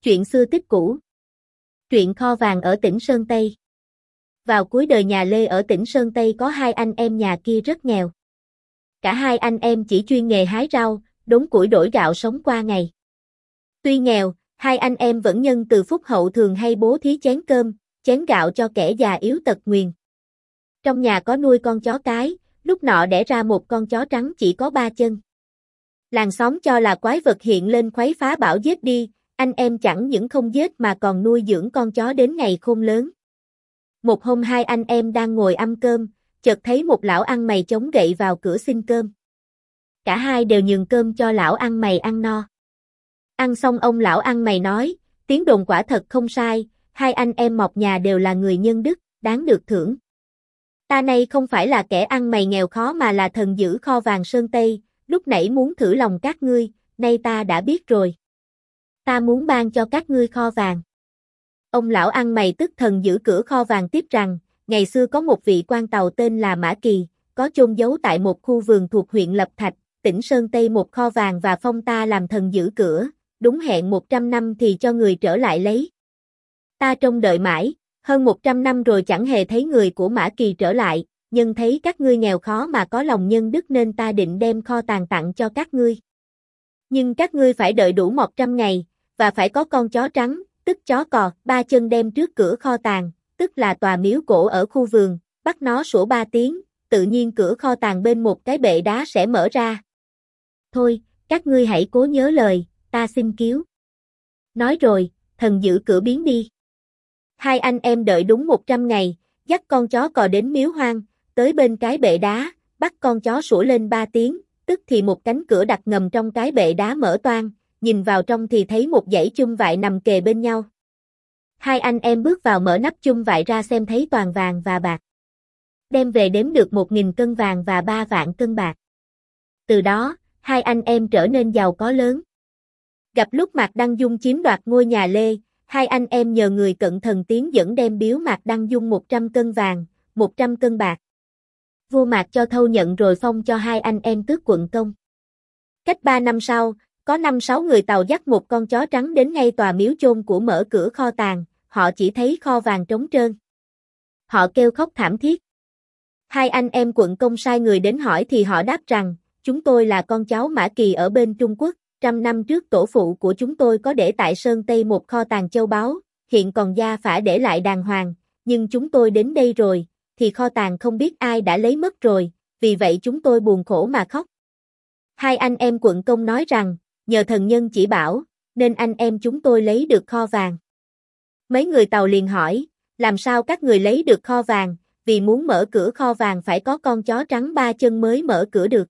Chuyện xưa tích cũ. Truyện kho vàng ở tỉnh Sơn Tây. Vào cuối đời nhà Lê ở tỉnh Sơn Tây có hai anh em nhà kia rất nghèo. Cả hai anh em chỉ chuyên nghề hái rau, đốn củi đổi gạo sống qua ngày. Tuy nghèo, hai anh em vẫn nhân từ phúc hậu thường hay bố thí chén cơm, chén gạo cho kẻ già yếu tật nguyền. Trong nhà có nuôi con chó cái, lúc nọ đẻ ra một con chó trắng chỉ có 3 chân. Làng xóm cho là quái vật hiện lên khuấy phá bảo giết đi, anh em chẳng những không giết mà còn nuôi dưỡng con chó đến ngày khôn lớn. Một hôm hai anh em đang ngồi ăn cơm, chợt thấy một lão ăn mày chống gậy vào cửa xin cơm. Cả hai đều nhường cơm cho lão ăn mày ăn no. Ăn xong ông lão ăn mày nói, tiếng đồn quả thật không sai, hai anh em Mộc nhà đều là người nhân đức, đáng được thưởng. Ta nay không phải là kẻ ăn mày nghèo khó mà là thần giữ kho vàng Sơn Tây, lúc nãy muốn thử lòng các ngươi, nay ta đã biết rồi. Ta muốn ban cho các ngươi kho vàng. Ông lão ăn mày tức thần giữ cửa kho vàng tiếp rằng, ngày xưa có một vị quan tàu tên là Mã Kỳ, có chôn giấu tại một khu vườn thuộc huyện Lập Thạch, tỉnh Sơn Tây một kho vàng và phong ta làm thần giữ cửa, đúng hẹn 100 năm thì cho người trở lại lấy. Ta trông đợi mãi, hơn 100 năm rồi chẳng hề thấy người của Mã Kỳ trở lại, nhưng thấy các ngươi nghèo khó mà có lòng nhân đức nên ta định đem kho tàng tặng cho các ngươi. Nhưng các ngươi phải đợi đủ 100 ngày, và phải có con chó trắng, tức chó cò, 3 chân đem trước cửa kho tàng, tức là tòa miếu cổ ở khu vườn, bắt nó sủa 3 tiếng, tự nhiên cửa kho tàng bên một cái bệ đá sẽ mở ra. Thôi, các ngươi hãy cố nhớ lời, ta xin cứu. Nói rồi, thần giữ cửa biến đi. Hai anh em đợi đúng 100 ngày, dắt con chó cò đến miếu hoang, tới bên cái bệ đá, bắt con chó sủa lên 3 tiếng, tức thì một cánh cửa đặt ngầm trong cái bệ đá mở toang, nhìn vào trong thì thấy một dãy chum vại nằm kề bên nhau. Hai anh em bước vào mở nắp chum vại ra xem thấy toàn vàng và bạc. Đem về đếm được 1.000 cân vàng và 3 vạn cân bạc. Từ đó, hai anh em trở nên giàu có lớn. Gặp lúc Mạc Đăng Dung chiếm đoạt ngôi nhà Lê, hai anh em nhờ người cận thần tiến dẫn đem biếu Mạc Đăng Dung 100 cân vàng, 100 cân bạc. Vua Mạc cho thâu nhận rồi phong cho hai anh em tước quận công. Cách 3 năm sau, có 5-6 người Tàu dắt một con chó trắng đến ngay tòa miếu chôn của mở cửa kho tàng, họ chỉ thấy kho vàng trống trơn. Họ kêu khóc thảm thiết. Hai anh em quận công sai người đến hỏi thì họ đáp rằng, chúng tôi là con cháu Mã Kỳ ở bên Trung Quốc, 100 năm trước tổ phụ của chúng tôi có để tại Sơn Tây một kho tàng châu báu, hiện còn gia phả để lại đàng hoàng, nhưng chúng tôi đến đây rồi, thì kho tàng không biết ai đã lấy mất rồi, vì vậy chúng tôi buồn khổ mà khóc. Hai anh em quận công nói rằng, nhờ thần nhân chỉ bảo, nên anh em chúng tôi lấy được kho vàng. Mấy người Tàu liền hỏi, làm sao các người lấy được kho vàng, vì muốn mở cửa kho vàng phải có con chó trắng 3 chân mới mở cửa được.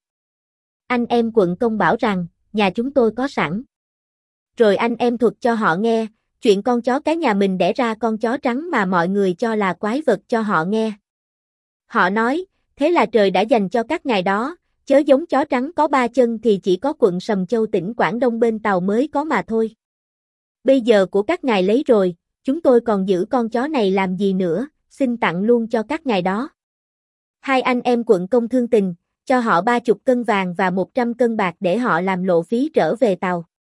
Anh em quận công bảo rằng, nhà chúng tôi có sẵn. Rồi anh em thuật cho họ nghe, chuyện con chó cái nhà mình đẻ ra con chó trắng mà mọi người cho là quái vật cho họ nghe. Họ nói, thế là trời đã dành cho các ngài đó, chớ giống chó trắng có 3 chân thì chỉ có quận Sầm Châu tỉnh Quảng Đông bên Tàu mới có mà thôi. Bây giờ của các ngài lấy rồi, chúng tôi còn giữ con chó này làm gì nữa, xin tặng luôn cho các ngài đó. Hai anh em quận công thương tình, cho họ 30 cân vàng và 100 cân bạc để họ làm lộ phí trở về Tàu.